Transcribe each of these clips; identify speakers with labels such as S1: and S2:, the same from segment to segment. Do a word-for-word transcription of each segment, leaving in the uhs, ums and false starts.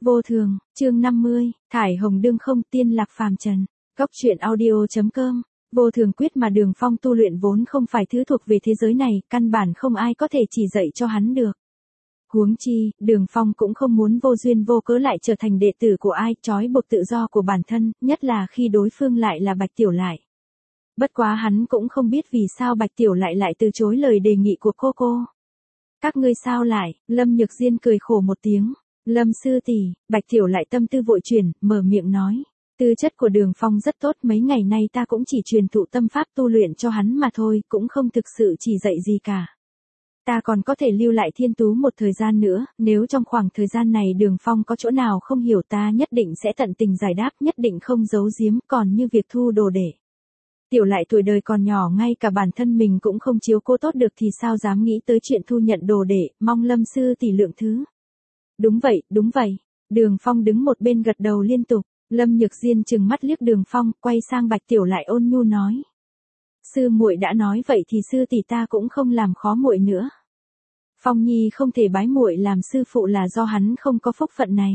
S1: Vô thường, chương năm mươi, thải hồng đương không tiên lạc phàm trần. Góc truyện audio chấm com. Vô thường quyết mà Đường Phong tu luyện vốn không phải thứ thuộc về thế giới này, căn bản không ai có thể chỉ dạy cho hắn được. Huống chi, Đường Phong cũng không muốn vô duyên vô cớ lại trở thành đệ tử của ai, trói buộc tự do của bản thân, nhất là khi đối phương lại là Bạch Tiểu Lại. Bất quá hắn cũng không biết vì sao Bạch Tiểu Lại lại từ chối lời đề nghị của cô cô. Các ngươi sao lại? Lâm Nhược Diên cười khổ một tiếng. Lâm sư tỷ, Bạch Tiểu Lại tâm tư vội chuyển, mở miệng nói. Tư chất của Đường Phong rất tốt, mấy ngày nay ta cũng chỉ truyền thụ tâm pháp tu luyện cho hắn mà thôi, cũng không thực sự chỉ dạy gì cả. Ta còn có thể lưu lại Thiên Tú một thời gian nữa, nếu trong khoảng thời gian này Đường Phong có chỗ nào không hiểu ta nhất định sẽ tận tình giải đáp, nhất định không giấu giếm, còn như việc thu đồ đệ. Tiểu Lại tuổi đời còn nhỏ, ngay cả bản thân mình cũng không chiếu cố tốt được thì sao dám nghĩ tới chuyện thu nhận đồ đệ, mong Lâm sư tỷ lượng thứ. Đúng vậy, đúng vậy. Đường Phong đứng một bên gật đầu liên tục. Lâm Nhược Diên trừng mắt liếc Đường Phong, quay sang Bạch Tiểu Lại ôn nhu nói. Sư muội đã nói vậy thì sư tỷ ta cũng không làm khó muội nữa. Phong Nhi không thể bái muội làm sư phụ là do hắn không có phúc phận này.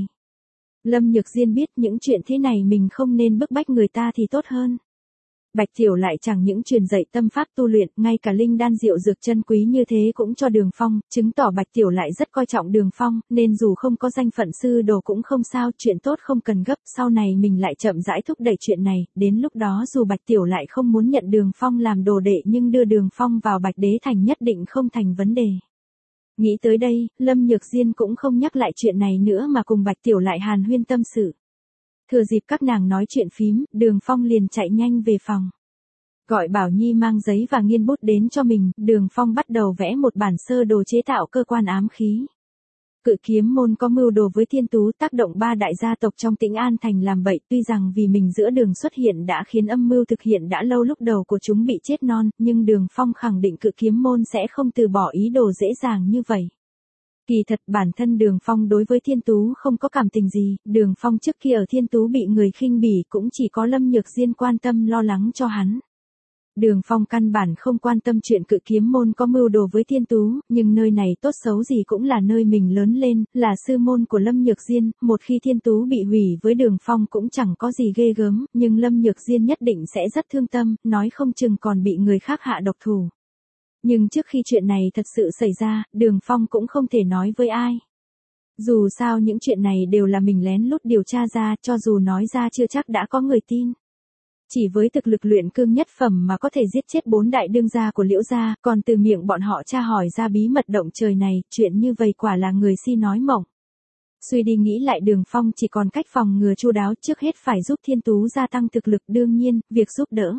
S1: Lâm Nhược Diên biết những chuyện thế này mình không nên bức bách người ta thì tốt hơn. Bạch Tiểu Lại chẳng những truyền dạy tâm pháp tu luyện, ngay cả linh đan diệu dược chân quý như thế cũng cho Đường Phong, chứng tỏ Bạch Tiểu Lại rất coi trọng Đường Phong, nên dù không có danh phận sư đồ cũng không sao, chuyện tốt không cần gấp, sau này mình lại chậm rãi thúc đẩy chuyện này, đến lúc đó dù Bạch Tiểu Lại không muốn nhận Đường Phong làm đồ đệ nhưng đưa Đường Phong vào Bạch Đế Thành nhất định không thành vấn đề. Nghĩ tới đây, Lâm Nhược Diên cũng không nhắc lại chuyện này nữa mà cùng Bạch Tiểu Lại hàn huyên tâm sự. Thừa dịp các nàng nói chuyện phím, Đường Phong liền chạy nhanh về phòng. Gọi Bảo Nhi mang giấy và nghiên bút đến cho mình, Đường Phong bắt đầu vẽ một bản sơ đồ chế tạo cơ quan ám khí. Cự kiếm môn có mưu đồ với Thiên Tú, tác động ba đại gia tộc trong Tĩnh An Thành làm bậy, tuy rằng vì mình giữa đường xuất hiện đã khiến âm mưu thực hiện đã lâu lúc đầu của chúng bị chết non, nhưng Đường Phong khẳng định cự kiếm môn sẽ không từ bỏ ý đồ dễ dàng như vậy. Kỳ thật bản thân Đường Phong đối với Thiên Tú không có cảm tình gì, Đường Phong trước kia ở Thiên Tú bị người khinh bỉ cũng chỉ có Lâm Nhược Diên quan tâm lo lắng cho hắn. Đường Phong căn bản không quan tâm chuyện cự kiếm môn có mưu đồ với Thiên Tú, nhưng nơi này tốt xấu gì cũng là nơi mình lớn lên, là sư môn của Lâm Nhược Diên, một khi Thiên Tú bị hủy với Đường Phong cũng chẳng có gì ghê gớm, nhưng Lâm Nhược Diên nhất định sẽ rất thương tâm, nói không chừng còn bị người khác hạ độc thủ. Nhưng trước khi chuyện này thật sự xảy ra, Đường Phong cũng không thể nói với ai. Dù sao những chuyện này đều là mình lén lút điều tra ra, cho dù nói ra chưa chắc đã có người tin. Chỉ với thực lực luyện cương nhất phẩm mà có thể giết chết bốn đại đương gia của Liễu gia, còn từ miệng bọn họ tra hỏi ra bí mật động trời này, chuyện như vậy quả là người si nói mộng. Suy đi nghĩ lại, Đường Phong chỉ còn cách phòng ngừa chu đáo, trước hết phải giúp Thiên Tú gia tăng thực lực, đương nhiên, việc giúp đỡ.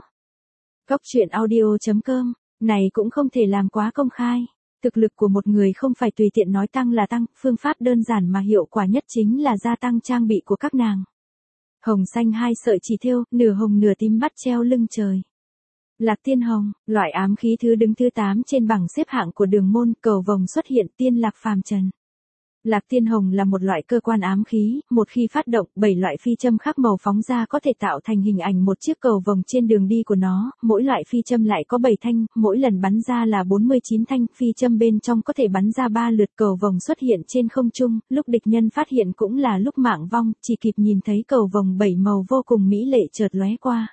S1: Góc truyện audio chấm com, này cũng không thể làm quá công khai. Thực lực của một người không phải tùy tiện nói tăng là tăng, phương pháp đơn giản mà hiệu quả nhất chính là gia tăng trang bị của các nàng. Hồng xanh hai sợi chỉ thêu, nửa hồng nửa tím bắt treo lưng trời. Lạc Tiên Hồng, loại ám khí thứ đứng thứ tám trên bảng xếp hạng của Đường môn, cầu vồng xuất hiện, tiên lạc phàm trần. Lạc Tiên Hồng là một loại cơ quan ám khí, một khi phát động, bảy loại phi châm khác màu phóng ra có thể tạo thành hình ảnh một chiếc cầu vồng trên đường đi của nó, mỗi loại phi châm lại có bảy thanh, mỗi lần bắn ra là bốn mươi chín thanh, phi châm bên trong có thể bắn ra ba lượt, cầu vồng xuất hiện trên không trung, lúc địch nhân phát hiện cũng là lúc mạng vong, chỉ kịp nhìn thấy cầu vồng bảy màu vô cùng mỹ lệ chợt lóe qua.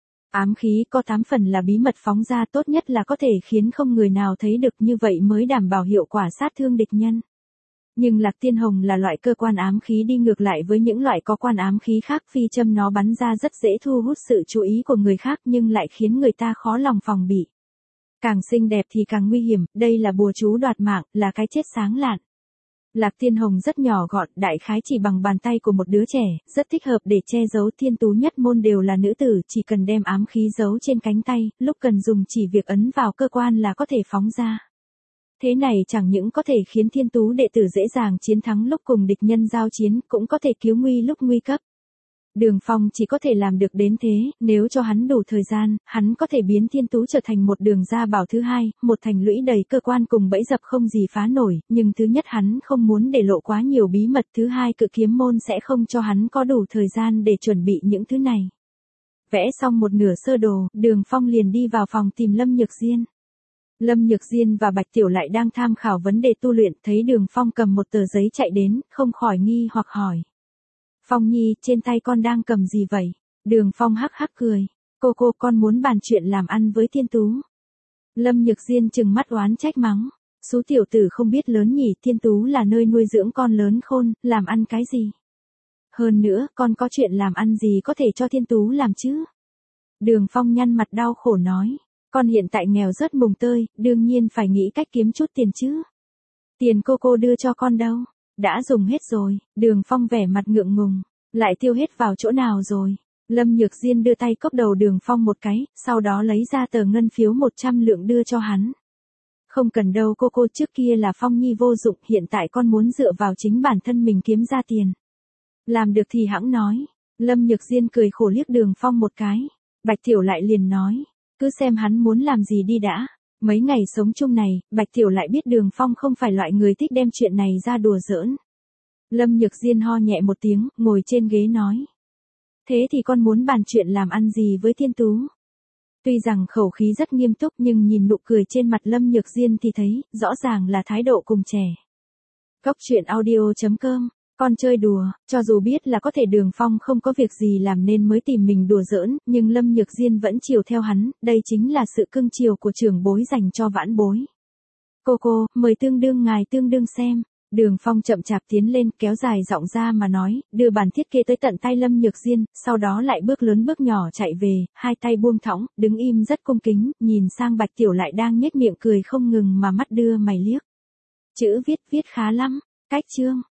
S1: Ám khí có tám phần là bí mật phóng ra, tốt nhất là có thể khiến không người nào thấy được, như vậy mới đảm bảo hiệu quả sát thương địch nhân. Nhưng Lạc Tiên Hồng là loại cơ quan ám khí đi ngược lại với những loại có quan ám khí khác, phi châm nó bắn ra rất dễ thu hút sự chú ý của người khác nhưng lại khiến người ta khó lòng phòng bị. Càng xinh đẹp thì càng nguy hiểm, đây là bùa chú đoạt mạng, là cái chết sáng lạn. Lạc Tiên Hồng rất nhỏ gọn, đại khái chỉ bằng bàn tay của một đứa trẻ, rất thích hợp để che giấu. Thiên Tú nhất môn đều là nữ tử, chỉ cần đem ám khí giấu trên cánh tay, lúc cần dùng chỉ việc ấn vào cơ quan là có thể phóng ra. Thế này chẳng những có thể khiến Thiên Tú đệ tử dễ dàng chiến thắng lúc cùng địch nhân giao chiến, cũng có thể cứu nguy lúc nguy cấp. Đường Phong chỉ có thể làm được đến thế, nếu cho hắn đủ thời gian, hắn có thể biến Thiên Tú trở thành một đường gia bảo thứ hai, một thành lũy đầy cơ quan cùng bẫy dập không gì phá nổi, nhưng thứ nhất hắn không muốn để lộ quá nhiều bí mật, thứ hai cự kiếm môn sẽ không cho hắn có đủ thời gian để chuẩn bị những thứ này. Vẽ xong một nửa sơ đồ, Đường Phong liền đi vào phòng tìm Lâm Nhược Diên. Lâm Nhược Diên và Bạch Tiểu Lại đang tham khảo vấn đề tu luyện, thấy Đường Phong cầm một tờ giấy chạy đến, không khỏi nghi hoặc hỏi. Phong Nhi, trên tay con đang cầm gì vậy? Đường Phong hắc hắc cười. Cô cô, con muốn bàn chuyện làm ăn với Thiên Tú. Lâm Nhược Diên trừng mắt oán trách mắng. Số tiểu tử không biết lớn nhỉ, Thiên Tú là nơi nuôi dưỡng con lớn khôn, làm ăn cái gì? Hơn nữa, con có chuyện làm ăn gì có thể cho Thiên Tú làm chứ? Đường Phong nhăn mặt đau khổ nói. Con hiện tại nghèo rất mùng tơi, đương nhiên phải nghĩ cách kiếm chút tiền chứ. Tiền cô cô đưa cho con đâu? Đã dùng hết rồi. Đường Phong vẻ mặt ngượng ngùng. Lại tiêu hết vào chỗ nào rồi? Lâm Nhược Diên đưa tay cốc đầu Đường Phong một cái, sau đó lấy ra tờ ngân phiếu một trăm lượng đưa cho hắn. Không cần đâu cô cô, trước kia là Phong Nhi vô dụng, hiện tại con muốn dựa vào chính bản thân mình kiếm ra tiền. Làm được thì hẵng nói. Lâm Nhược Diên cười khổ liếc Đường Phong một cái. Bạch Tiểu lại liền nói. Cứ xem hắn muốn làm gì đi đã. Mấy ngày sống chung này, Bạch Tiểu lại biết Đường Phong không phải loại người thích đem chuyện này ra đùa giỡn. Lâm Nhược Diên ho nhẹ một tiếng, ngồi trên ghế nói. Thế thì con muốn bàn chuyện làm ăn gì với Thiên Tú? Tuy rằng khẩu khí rất nghiêm túc nhưng nhìn nụ cười trên mặt Lâm Nhược Diên thì thấy, rõ ràng là thái độ cùng trẻ. Góc truyện audio chấm com, con chơi đùa, cho dù biết là có thể Đường Phong không có việc gì làm nên mới tìm mình đùa giỡn, nhưng Lâm Nhược Diên vẫn chiều theo hắn, đây chính là sự cưng chiều của trưởng bối dành cho vãn bối. Cô cô, mời tương đương ngài tương đương xem. Đường Phong chậm chạp tiến lên, kéo dài giọng ra mà nói, đưa bản thiết kế tới tận tay Lâm Nhược Diên, sau đó lại bước lớn bước nhỏ chạy về, hai tay buông thõng, đứng im rất cung kính, nhìn sang Bạch Tiểu lại đang nhếch miệng cười không ngừng mà mắt đưa mày liếc. Chữ viết viết khá lắm, cách chương.